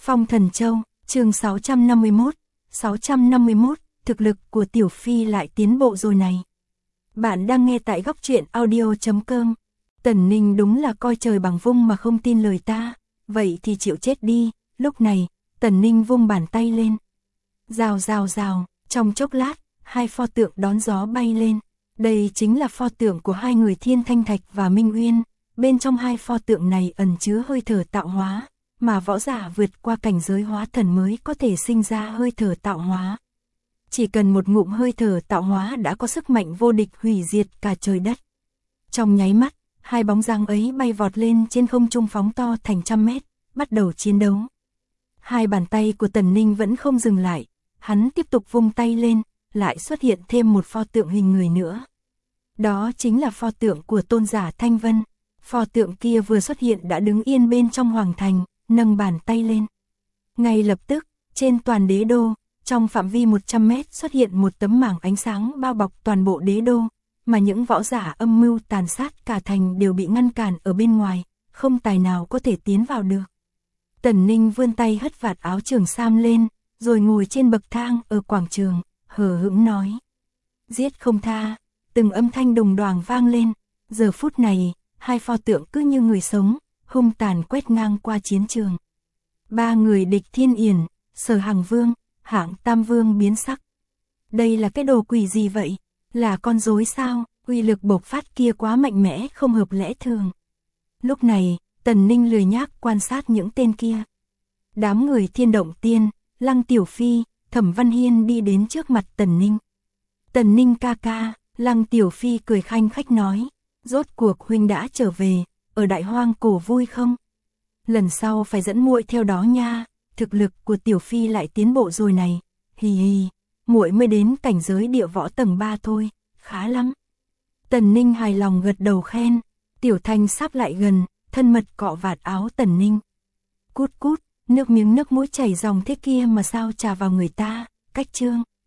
Phong Thần Châu, chương 651, thực lực của Tiểu Phi lại tiến bộ rồi này. Bạn đang nghe tại góc truyện audio.com. Tần Ninh đúng là coi trời bằng vung mà không tin lời ta, vậy thì chịu chết đi. Lúc này, Tần Ninh vung bàn tay lên. Rào rào rào, trong chốc lát, hai pho tượng đón gió bay lên. Đây chính là pho tượng của hai người Thiên Thanh Thạch và Minh Uyên. Bên trong hai pho tượng này ẩn chứa hơi thở tạo hóa, mà võ giả vượt qua cảnh giới hóa thần mới có thể sinh ra hơi thở tạo hóa. Chỉ cần một ngụm hơi thở tạo hóa đã có sức mạnh vô địch hủy diệt cả trời đất. Trong nháy mắt, hai bóng dáng ấy bay vọt lên trên không trung phóng to thành trăm mét, bắt đầu chiến đấu. Hai bàn tay của Tần Ninh vẫn không dừng lại, hắn tiếp tục vung tay lên, lại xuất hiện thêm một pho tượng hình người nữa. Đó chính là pho tượng của tôn giả Thanh Vân. Pho tượng kia vừa xuất hiện đã đứng yên bên trong hoàng thành, nâng bàn tay lên. Ngay lập tức, trên toàn đế đô, trong phạm vi 100 mét xuất hiện một tấm mảng ánh sáng bao bọc toàn bộ đế đô, mà những võ giả âm mưu tàn sát cả thành đều bị ngăn cản ở bên ngoài, không tài nào có thể tiến vào được. Tần Ninh vươn tay hất vạt áo trường sam lên, rồi ngồi trên bậc thang ở quảng trường, hờ hững nói. Giết không tha, từng âm thanh đùng đoàng vang lên, giờ phút này, hai pho tượng cứ như người sống, hung tàn quét ngang qua chiến trường. Ba người địch Thiên Yển, Sở Hằng Vương, Hạng Tam Vương biến sắc. Đây là cái đồ quỷ gì vậy? Là con rối sao? Uy lực bộc phát kia quá mạnh mẽ không hợp lẽ thường. Lúc này, Tần Ninh lười nhác quan sát những tên kia. Đám người Thiên Động Tiên, Lăng Tiểu Phi, Thẩm Văn Hiên đi đến trước mặt Tần Ninh. Tần Ninh ca ca, Lăng Tiểu Phi cười khanh khách nói. Rốt cuộc huynh đã trở về, ở Đại Hoang Cổ vui không? Lần sau phải dẫn muội theo đó nha, thực lực của Tiểu Phi lại tiến bộ rồi này. Hì hì, muội mới đến cảnh giới địa võ tầng 3 thôi, khá lắm. Tần Ninh hài lòng gật đầu khen. Tiểu Thanh sắp lại gần, thân mật cọ vạt áo Tần Ninh. Cút cút, nước miếng nước mũi chảy dòng thế kia mà sao chà vào người ta, cách trương.